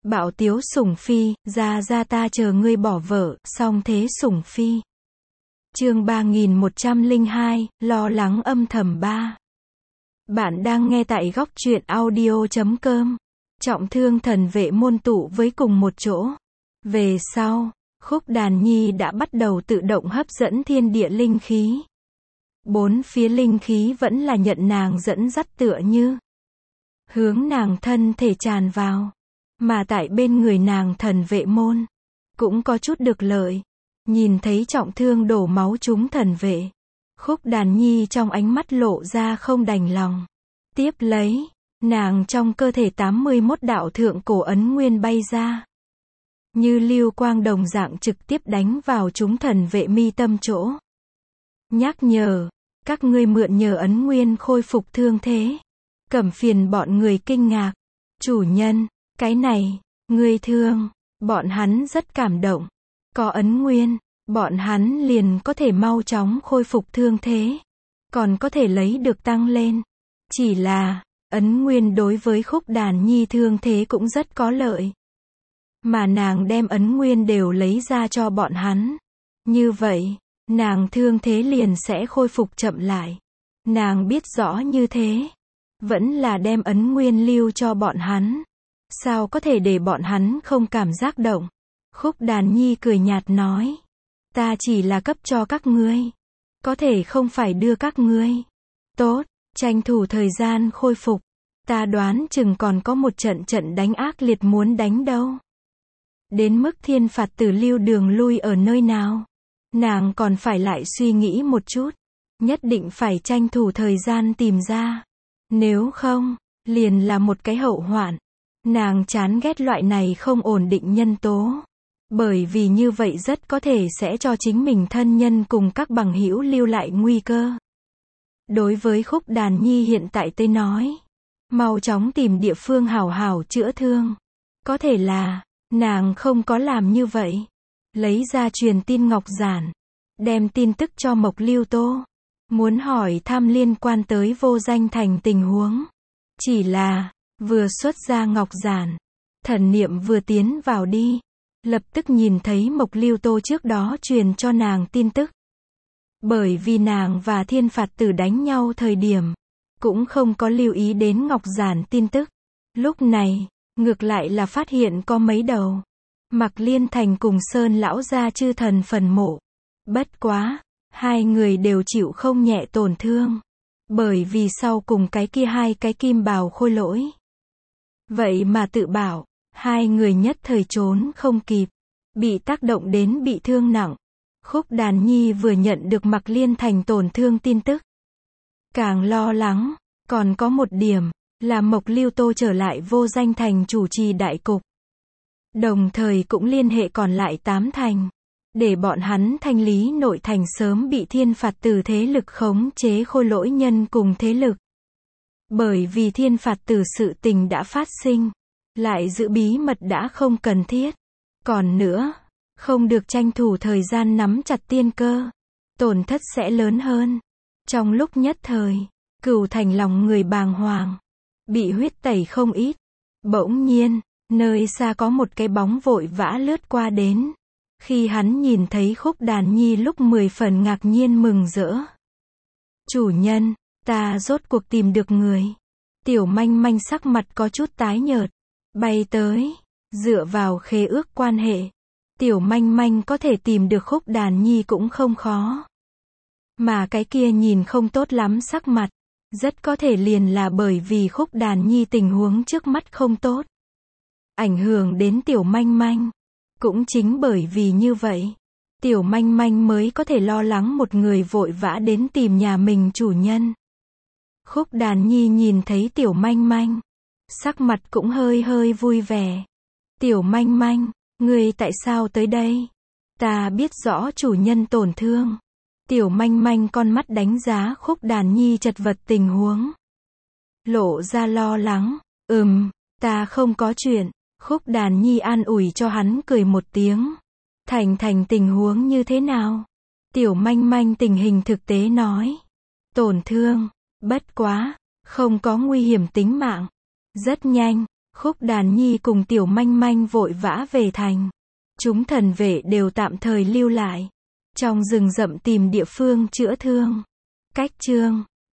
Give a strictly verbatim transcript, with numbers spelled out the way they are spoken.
Bạo tiếu sủng phi, ra ra ta chờ ngươi bỏ vợ, song thế sủng phi. Chương ba nghìn một trăm lẻ hai, lo lắng âm thầm ba. Bạn đang nghe tại góc truyện audio chấm com. Trọng thương thần vệ môn tụ với cùng một chỗ. Về sau, khúc đàn nhi đã bắt đầu tự động hấp dẫn thiên địa linh khí. Bốn phía linh khí vẫn là nhận nàng dẫn dắt tựa như hướng nàng thân thể tràn vào. Mà tại bên người nàng thần vệ môn, cũng có chút được lợi. Nhìn thấy trọng thương đổ máu chúng thần vệ, khúc đàn nhi trong ánh mắt lộ ra không đành lòng. Tiếp lấy, nàng trong cơ thể tám mươi mốt đạo thượng cổ ấn nguyên bay ra. Như lưu quang đồng dạng trực tiếp đánh vào chúng thần vệ mi tâm chỗ. Nhắc nhở, các ngươi mượn nhờ ấn nguyên khôi phục thương thế. Cẩm phiền bọn người kinh ngạc. Chủ nhân, cái này, ngươi thương, bọn hắn rất cảm động. Có ấn nguyên, bọn hắn liền có thể mau chóng khôi phục thương thế. Còn có thể lấy được tăng lên. Chỉ là, ấn nguyên đối với khúc đàn nhi thương thế cũng rất có lợi. Mà nàng đem ấn nguyên đều lấy ra cho bọn hắn. Như vậy, nàng thương thế liền sẽ khôi phục chậm lại. Nàng biết rõ như thế. Vẫn là đem ấn nguyên lưu cho bọn hắn. Sao có thể để bọn hắn không cảm giác động? Khúc đàn nhi cười nhạt nói. Ta chỉ là cấp cho các ngươi. Có thể không phải đưa các ngươi. Tốt, tranh thủ thời gian khôi phục. Ta đoán chừng còn có một trận trận đánh ác liệt muốn đánh đâu. Đến mức thiên phạt tử lưu đường lui ở nơi nào? Nàng còn phải lại suy nghĩ một chút. Nhất định phải tranh thủ thời gian tìm ra. Nếu không, liền là một cái hậu hoạn. Nàng chán ghét loại này không ổn định nhân tố. Bởi vì như vậy rất có thể sẽ cho chính mình thân nhân cùng các bằng hữu lưu lại nguy cơ. Đối với khúc đàn nhi hiện tại tới nói, mau chóng tìm địa phương hảo hảo chữa thương. Có thể là, nàng không có làm như vậy. Lấy ra truyền tin ngọc giản. Đem tin tức cho Mộc Lưu Tô. Muốn hỏi thăm liên quan tới Vô Danh Thành tình huống. Chỉ là, vừa xuất ra ngọc giản. Thần niệm vừa tiến vào đi. Lập tức nhìn thấy Mộc Lưu Tô trước đó truyền cho nàng tin tức. Bởi vì nàng và thiên phạt tử đánh nhau thời điểm. Cũng không có lưu ý đến ngọc giản tin tức. Lúc này, ngược lại là phát hiện có mấy đầu. Mạc Liên Thành cùng Sơn lão gia chư thần phần mộ. Bất quá, hai người đều chịu không nhẹ tổn thương. Bởi vì sau cùng cái kia hai cái kim bào khôi lỗi. Vậy mà tự bảo, hai người nhất thời trốn không kịp. Bị tác động đến bị thương nặng. Khúc đàn nhi vừa nhận được Mạc Liên Thành tổn thương tin tức. Càng lo lắng, còn có một điểm, là Mộc Lưu Tô trở lại Vô Danh Thành chủ trì đại cục. Đồng thời cũng liên hệ còn lại tám thành. Để bọn hắn thanh lý nội thành sớm bị thiên phạt tử thế lực khống chế khôi lỗi nhân cùng thế lực. Bởi vì thiên phạt tử sự tình đã phát sinh. Lại giữ bí mật đã không cần thiết. Còn nữa, không được tranh thủ thời gian nắm chặt tiên cơ. Tổn thất sẽ lớn hơn. Trong lúc nhất thời, Cửu Thành lòng người bàng hoàng. Bị huyết tẩy không ít. Bỗng nhiên, nơi xa có một cái bóng vội vã lướt qua đến. Khi hắn nhìn thấy khúc đàn nhi lúc mười phần ngạc nhiên mừng rỡ. Chủ nhân, ta rốt cuộc tìm được người. Tiểu manh manh sắc mặt có chút tái nhợt. Bay tới, dựa vào khế ước quan hệ. Tiểu manh manh có thể tìm được khúc đàn nhi cũng không khó. Mà cái kia nhìn không tốt lắm sắc mặt. Rất có thể liền là bởi vì khúc đàn nhi tình huống trước mắt không tốt. Ảnh hưởng đến tiểu manh manh. Cũng chính bởi vì như vậy, tiểu manh manh mới có thể lo lắng một người vội vã đến tìm nhà mình chủ nhân. Khúc đàn nhi nhìn thấy tiểu manh manh, sắc mặt cũng hơi hơi vui vẻ. Tiểu manh manh, ngươi tại sao tới đây? Ta biết rõ chủ nhân tổn thương. Tiểu manh manh con mắt đánh giá khúc đàn nhi chật vật tình huống. Lộ ra lo lắng, ừm, ta không có chuyện. Khúc đàn nhi an ủi cho hắn cười một tiếng. Thành thành tình huống như thế nào? Tiểu manh manh tình hình thực tế nói. Tổn thương, bất quá, không có nguy hiểm tính mạng. Rất nhanh, Khúc Đàn Nhi cùng Tiểu Manh Manh vội vã về thành. Chúng thần vệ đều tạm thời lưu lại trong rừng rậm tìm địa phương chữa thương. Cách chương